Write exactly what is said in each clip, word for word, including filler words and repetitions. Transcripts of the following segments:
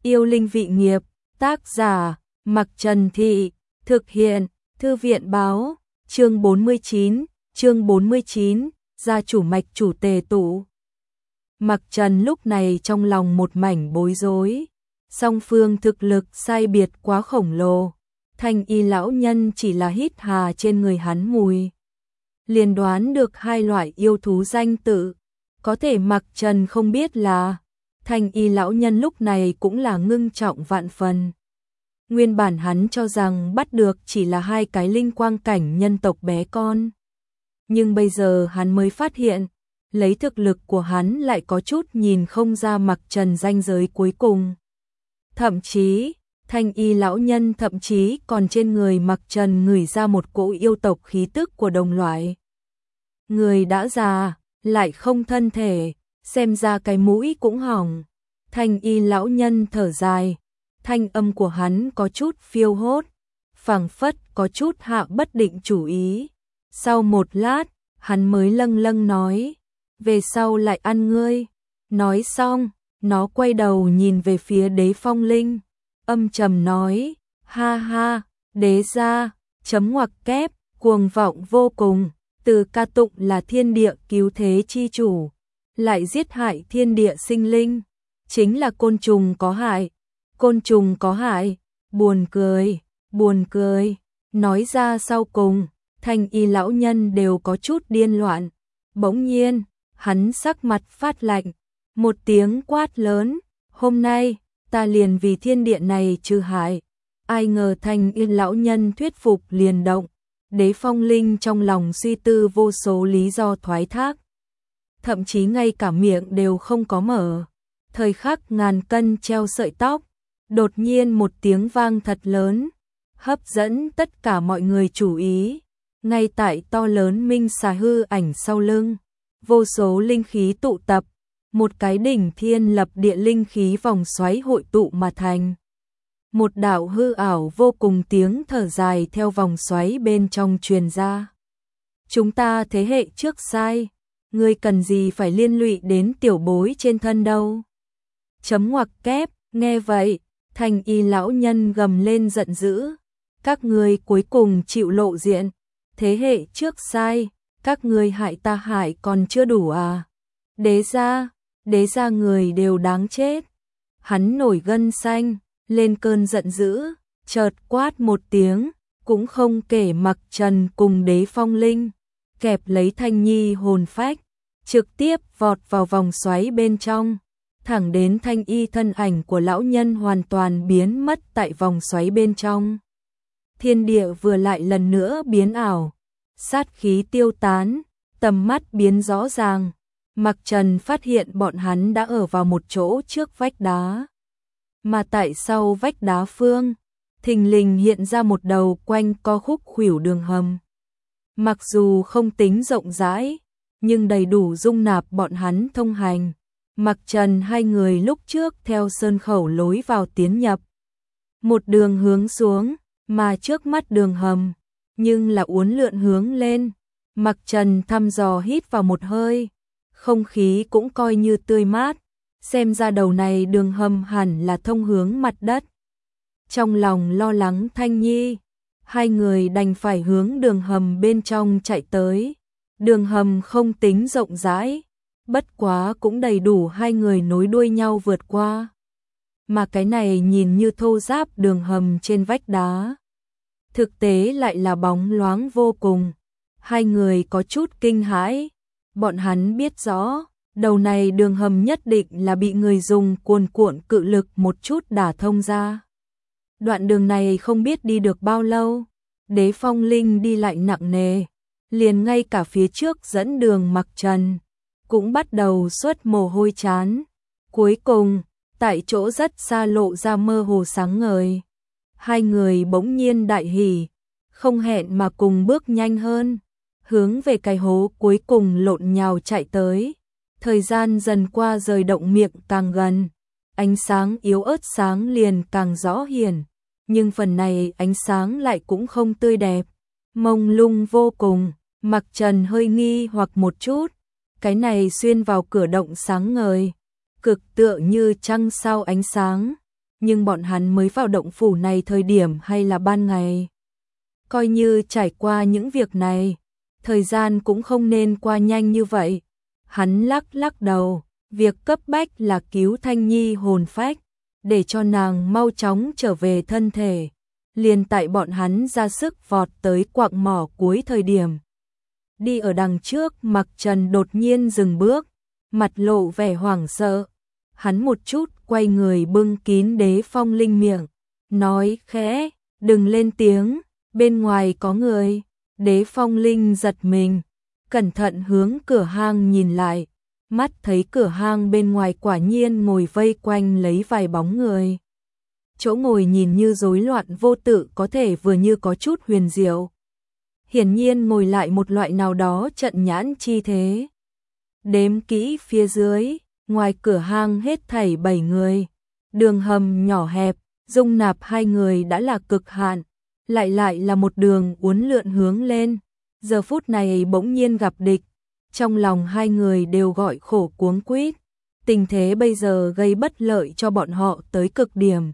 Yêu linh vị nghiệp, tác giả, Mặc Trần Thị, thực hiện, Thư viện báo, chương bốn mươi chín, chương bốn mươi chín, gia chủ mạch chủ tề tụ. Mặc Trần lúc này trong lòng một mảnh bối rối, song phương thực lực sai biệt quá khổng lồ, Thanh Y lão nhân chỉ là hít hà trên người hắn mùi, liền đoán được hai loại yêu thú danh tự, có thể Mặc Trần không biết là Thanh Y lão nhân lúc này cũng là ngưng trọng vạn phần. Nguyên bản hắn cho rằng bắt được chỉ là hai cái linh quang cảnh nhân tộc bé con. Nhưng bây giờ hắn mới phát hiện, lấy thực lực của hắn lại có chút nhìn không ra Mặc Trần ranh giới cuối cùng. Thậm chí, Thanh Y lão nhân thậm chí còn trên người Mặc Trần ngửi ra một cỗ yêu tộc khí tức của đồng loại. Người đã già, lại không thân thể, xem ra cái mũi cũng hỏng. Thanh Y lão nhân thở dài, thanh âm của hắn có chút phiêu hốt, phảng phất có chút hạ bất định chủ ý. Sau một lát, hắn mới lâng lâng nói, về sau lại ăn ngươi. Nói xong, nó quay đầu nhìn về phía Đế Phong Linh, âm trầm nói, ha ha, đế gia, chấm ngoặc kép, cuồng vọng vô cùng, từ ca tụng là thiên địa cứu thế chi chủ, lại giết hại thiên địa sinh linh, chính là côn trùng có hại, côn trùng có hại, buồn cười, buồn cười. Nói ra sau cùng, Thanh Y lão nhân đều có chút điên loạn. Bỗng nhiên, hắn sắc mặt phát lạnh, một tiếng quát lớn, hôm nay, ta liền vì thiên địa này trừ hại. Ai ngờ Thanh Y lão nhân thuyết phục liền động, Đế Phong Linh trong lòng suy tư vô số lý do thoái thác. Thậm chí ngay cả miệng đều không có mở. Thời khắc ngàn cân treo sợi tóc, đột nhiên một tiếng vang thật lớn, hấp dẫn tất cả mọi người chú ý. Ngay tại to lớn minh xà hư ảnh sau lưng, vô số linh khí tụ tập, một cái đỉnh thiên lập địa linh khí vòng xoáy hội tụ mà thành. Một đạo hư ảo vô cùng tiếng thở dài theo vòng xoáy bên trong truyền ra. Chúng ta thế hệ trước sai, ngươi cần gì phải liên lụy đến tiểu bối trên thân đâu. Chấm ngoặc kép, nghe vậy, Thanh Y lão nhân gầm lên giận dữ, các ngươi cuối cùng chịu lộ diện, thế hệ trước sai, các ngươi hại ta hại còn chưa đủ à. Đế gia, đế gia người đều đáng chết. Hắn nổi gân xanh, lên cơn giận dữ, chợt quát một tiếng, cũng không kể Mặc Trần cùng Đế Phong Linh, kẹp lấy Thanh Nhi hồn phách, trực tiếp vọt vào vòng xoáy bên trong, thẳng đến Thanh Y thân ảnh của lão nhân hoàn toàn biến mất tại vòng xoáy bên trong. Thiên địa vừa lại lần nữa biến ảo, sát khí tiêu tán, tầm mắt biến rõ ràng. Mặc Trần phát hiện bọn hắn đã ở vào một chỗ trước vách đá. Mà tại sau vách đá phương, thình lình hiện ra một đầu quanh co khúc khuỷu đường hầm. Mặc dù không tính rộng rãi, nhưng đầy đủ dung nạp bọn hắn thông hành. Mặc Trần hai người lúc trước theo sơn khẩu lối vào tiến nhập. Một đường hướng xuống, mà trước mắt đường hầm, nhưng là uốn lượn hướng lên. Mặc Trần thăm dò hít vào một hơi, không khí cũng coi như tươi mát, xem ra đầu này đường hầm hẳn là thông hướng mặt đất. Trong lòng lo lắng Thanh Nhi, hai người đành phải hướng đường hầm bên trong chạy tới. Đường hầm không tính rộng rãi, bất quá cũng đầy đủ hai người nối đuôi nhau vượt qua. Mà cái này nhìn như thô ráp đường hầm trên vách đá, thực tế lại là bóng loáng vô cùng. Hai người có chút kinh hãi, bọn hắn biết rõ, đầu này đường hầm nhất định là bị người dùng cuồn cuộn cự lực một chút đả thông ra. Đoạn đường này không biết đi được bao lâu, Đế Phong Linh đi lại nặng nề, liền ngay cả phía trước dẫn đường Mặc Trần cũng bắt đầu xuất mồ hôi chán. Cuối cùng, tại chỗ rất xa lộ ra mơ hồ sáng ngời. Hai người bỗng nhiên đại hỉ, không hẹn mà cùng bước nhanh hơn, hướng về cái hố cuối cùng lộn nhào chạy tới. Thời gian dần qua rời động miệng càng gần, ánh sáng yếu ớt sáng liền càng rõ hiển, nhưng phần này ánh sáng lại cũng không tươi đẹp, mông lung vô cùng. Mặc Trần hơi nghi hoặc một chút, cái này xuyên vào cửa động sáng ngời, cực tựa như trăng sao ánh sáng, nhưng bọn hắn mới vào động phủ này thời điểm hay là ban ngày. Coi như trải qua những việc này, thời gian cũng không nên qua nhanh như vậy. Hắn lắc lắc đầu, việc cấp bách là cứu Thanh Nhi hồn phách, để cho nàng mau chóng trở về thân thể. Liền tại bọn hắn ra sức vọt tới quạng mỏ cuối thời điểm. Đi ở đằng trước, Mặc Trần đột nhiên dừng bước, mặt lộ vẻ hoảng sợ. Hắn một chút quay người bưng kín Đế Phong Linh miệng, nói khẽ, đừng lên tiếng, bên ngoài có người. Đế Phong Linh giật mình, cẩn thận hướng cửa hang nhìn lại, mắt thấy cửa hang bên ngoài quả nhiên ngồi vây quanh lấy vài bóng người. Chỗ ngồi nhìn như rối loạn vô tự, có thể vừa như có chút huyền diệu. Hiển nhiên ngồi lại một loại nào đó trận nhãn chi thế. Đếm kỹ phía dưới, ngoài cửa hang hết thảy bảy người. Đường hầm nhỏ hẹp, dung nạp hai người đã là cực hạn, lại lại là một đường uốn lượn hướng lên. Giờ phút này bỗng nhiên gặp địch, trong lòng hai người đều gọi khổ cuống quýt. Tình thế bây giờ gây bất lợi cho bọn họ tới cực điểm.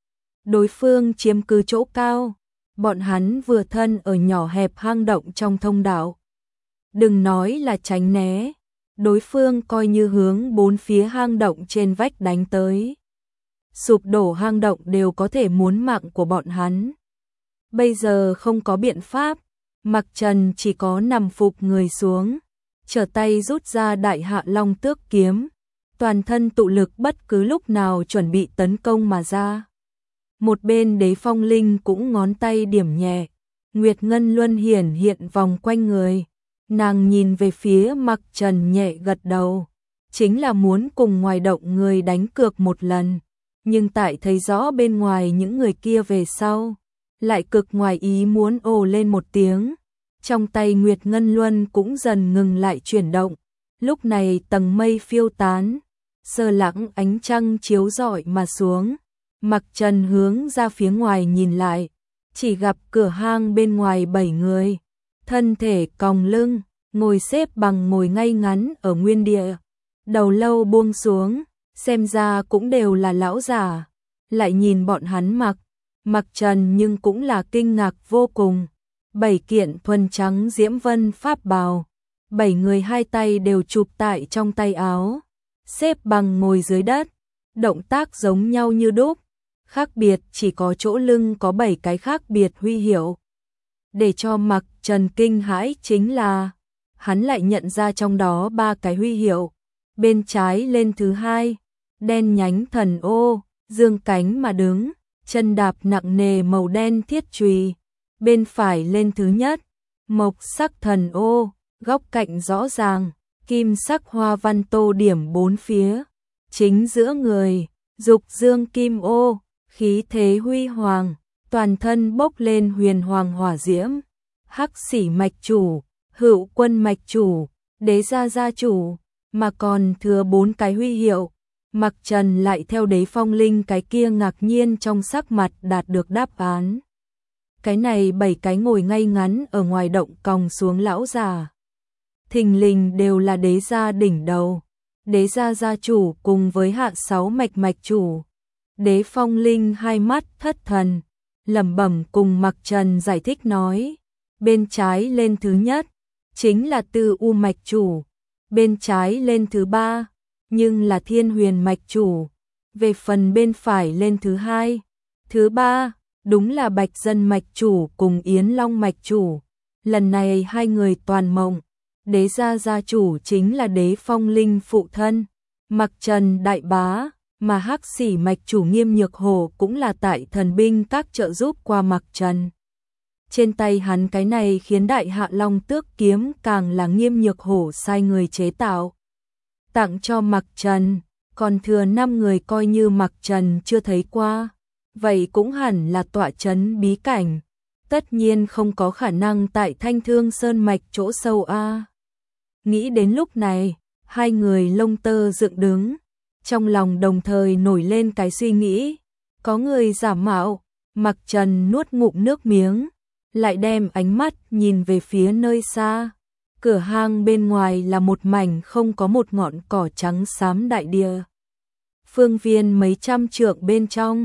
Đối phương chiếm cứ chỗ cao, bọn hắn vừa thân ở nhỏ hẹp hang động trong thông đạo. Đừng nói là tránh né, đối phương coi như hướng bốn phía hang động trên vách đánh tới. Sụp đổ hang động đều có thể muốn mạng của bọn hắn. Bây giờ không có biện pháp, Mặc Trần chỉ có nằm phục người xuống, trở tay rút ra Đại Hạ Long Tước kiếm, toàn thân tụ lực bất cứ lúc nào chuẩn bị tấn công mà ra. Một bên Đế Phong Linh cũng ngón tay điểm nhẹ, Nguyệt Ngân Luân hiển hiện vòng quanh người. Nàng nhìn về phía Mặc Trần nhẹ gật đầu, chính là muốn cùng ngoài động người đánh cược một lần, nhưng tại thấy rõ bên ngoài những người kia về sau, lại cực ngoài ý muốn ồ lên một tiếng. Trong tay Nguyệt Ngân Luân cũng dần ngừng lại chuyển động. Lúc này tầng mây phiêu tán, sơ lãng ánh trăng chiếu rọi mà xuống. Mặc Trần hướng ra phía ngoài nhìn lại, chỉ gặp cửa hang bên ngoài bảy người, thân thể còng lưng, ngồi xếp bằng ngồi ngay ngắn ở nguyên địa, đầu lâu buông xuống, xem ra cũng đều là lão già. Lại nhìn bọn hắn mặc, Mặc Trần nhưng cũng là kinh ngạc vô cùng. Bảy kiện thuần trắng diễm vân pháp bào, bảy người hai tay đều chụp tại trong tay áo, xếp bằng ngồi dưới đất, động tác giống nhau như đúc, khác biệt chỉ có chỗ lưng có bảy cái khác biệt huy hiệu. Để cho Mặc Trần kinh hãi chính là, hắn lại nhận ra trong đó ba cái huy hiệu, bên trái lên thứ hai, đen nhánh thần ô, dương cánh mà đứng, chân đạp nặng nề màu đen thiết chùy. Bên phải lên thứ nhất, mộc sắc thần ô, góc cạnh rõ ràng, kim sắc hoa văn tô điểm bốn phía. Chính giữa người, dục dương kim ô, khí thế huy hoàng, toàn thân bốc lên huyền hoàng hỏa diễm. Hắc Xỉ mạch chủ, Hữu Quân mạch chủ, Đế gia gia chủ, mà còn thừa bốn cái huy hiệu. Mặc Trần lại theo Đế Phong Linh cái kia ngạc nhiên trong sắc mặt đạt được đáp án. Cái này bảy cái ngồi ngay ngắn ở ngoài động còng xuống lão già, thình lình đều là đế gia đỉnh đầu, Đế gia gia chủ cùng với hạ sáu mạch mạch chủ. Đế Phong Linh hai mắt thất thần, lẩm bẩm cùng Mặc Trần giải thích nói, bên trái lên thứ nhất, chính là Tư U mạch chủ, bên trái lên thứ ba, nhưng là Thiên Huyền mạch chủ, về phần bên phải lên thứ hai, thứ ba, đúng là Bạch Dân mạch chủ cùng Yến Long mạch chủ. Lần này hai người toàn mộng, Đế gia gia chủ chính là Đế Phong Linh phụ thân, Mặc Trần đại bá, mà Hắc Xỉ mạch chủ Nghiêm Nhược Hổ cũng là tại thần binh các trợ giúp qua Mặc Trần. Trên tay hắn cái này khiến Đại Hạ Long Tước kiếm càng là Nghiêm Nhược Hổ sai người chế tạo, tặng cho Mặc Trần, còn thừa năm người coi như Mặc Trần chưa thấy qua, vậy cũng hẳn là tọa trấn bí cảnh, tất nhiên không có khả năng tại Thanh Thương Sơn mạch chỗ sâu a. Nghĩ đến lúc này, hai người lông tơ dựng đứng, trong lòng đồng thời nổi lên cái suy nghĩ, có người giả mạo. Mặc Trần nuốt ngụm nước miếng, lại đem ánh mắt nhìn về phía nơi xa. Cửa hang bên ngoài là một mảnh không có một ngọn cỏ trắng xám đại địa. Phương viên mấy trăm trượng bên trong,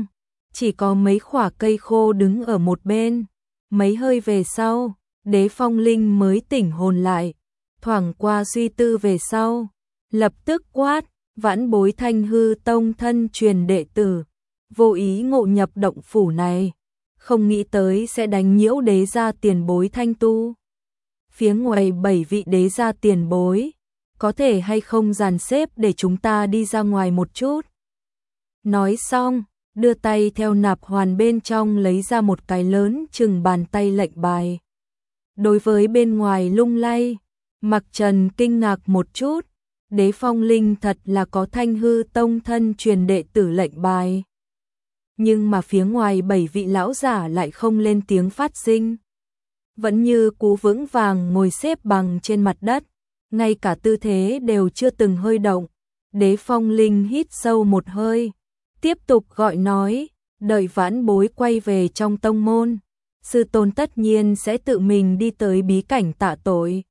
chỉ có mấy khỏa cây khô đứng ở một bên. Mấy hơi về sau, Đế Phong Linh mới tỉnh hồn lại, thoảng qua suy tư về sau, lập tức quát, vãn bối Thanh Hư Tông thân truyền đệ tử, vô ý ngộ nhập động phủ này, không nghĩ tới sẽ đánh nhiễu đế gia tiền bối Thanh tu. Phía ngoài bảy vị đế gia tiền bối, có thể hay không dàn xếp để chúng ta đi ra ngoài một chút. Nói xong, đưa tay theo nạp hoàn bên trong lấy ra một cái lớn chừng bàn tay lệnh bài. Đối với bên ngoài lung lay, Mặc Trần kinh ngạc một chút, Đế Phong Linh thật là có Thanh Hư Tông thân truyền đệ tử lệnh bài. Nhưng mà phía ngoài bảy vị lão giả lại không lên tiếng phát sinh. Vẫn như cú vững vàng ngồi xếp bằng trên mặt đất, ngay cả tư thế đều chưa từng hơi động. Đế Phong Linh hít sâu một hơi, tiếp tục gọi nói, đợi vãn bối quay về trong tông môn, sư tôn tất nhiên sẽ tự mình đi tới bí cảnh tạ tội.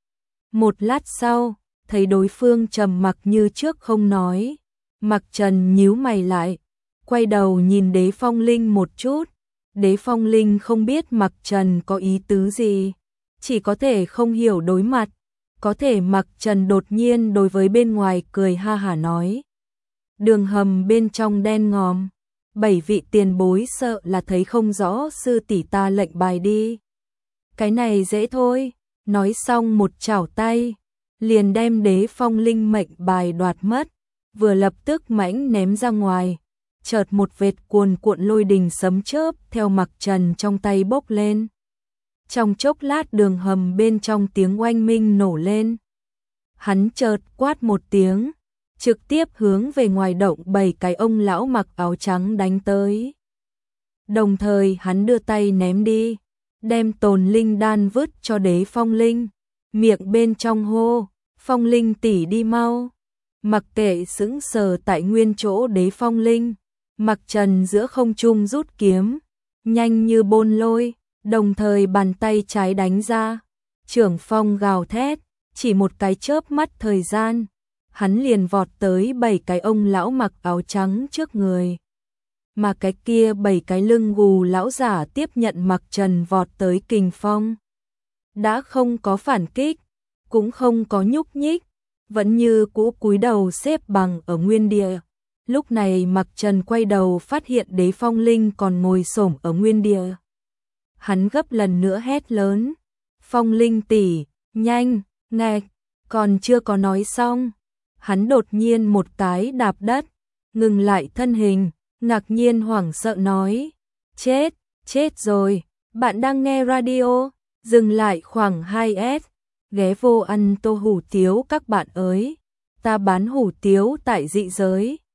Một lát sau, thấy đối phương trầm mặc như trước không nói, Mặc Trần nhíu mày lại, quay đầu nhìn Đế Phong Linh một chút. Đế Phong Linh không biết Mặc Trần có ý tứ gì, chỉ có thể không hiểu đối mặt, có thể Mặc Trần đột nhiên đối với bên ngoài cười ha hả nói. Đường hầm bên trong đen ngòm, bảy vị tiền bối sợ là thấy không rõ sư tỷ ta lệnh bài đi. Cái này dễ thôi, nói xong một chảo tay, liền đem Đế Phong Linh mệnh bài đoạt mất, vừa lập tức mãnh ném ra ngoài. Chợt một vệt cuồn cuộn lôi đình sấm chớp theo Mặc Trần trong tay bốc lên. Trong chốc lát đường hầm bên trong tiếng oanh minh nổ lên. Hắn chợt quát một tiếng, trực tiếp hướng về ngoài động bảy cái ông lão mặc áo trắng đánh tới. Đồng thời hắn đưa tay ném đi, đem tồn linh đan vứt cho Đế Phong Linh, miệng bên trong hô, Phong Linh tỷ đi mau. Mặc kệ sững sờ tại nguyên chỗ Đế Phong Linh, Mặc Trần giữa không trung rút kiếm, nhanh như bôn lôi, đồng thời bàn tay trái đánh ra, trưởng phong gào thét, chỉ một cái chớp mắt thời gian, hắn liền vọt tới bảy cái ông lão mặc áo trắng trước người. Mà cái kia bảy cái lưng gù lão giả tiếp nhận Mặc Trần vọt tới kình phong. Đã không có phản kích, cũng không có nhúc nhích, vẫn như cũ cúi đầu xếp bằng ở nguyên địa. Lúc này Mặc Trần quay đầu phát hiện Đế Phong Linh còn ngồi xổm ở nguyên địa. Hắn gấp lần nữa hét lớn, Phong Linh tỷ, nhanh, nghẹt, còn chưa có nói xong. Hắn đột nhiên một cái đạp đất, ngừng lại thân hình, ngạc nhiên hoảng sợ nói, chết, chết rồi, bạn đang nghe radio, dừng lại khoảng hai S, ghé vô ăn tô hủ tiếu các bạn ơi, ta bán hủ tiếu tại dị giới.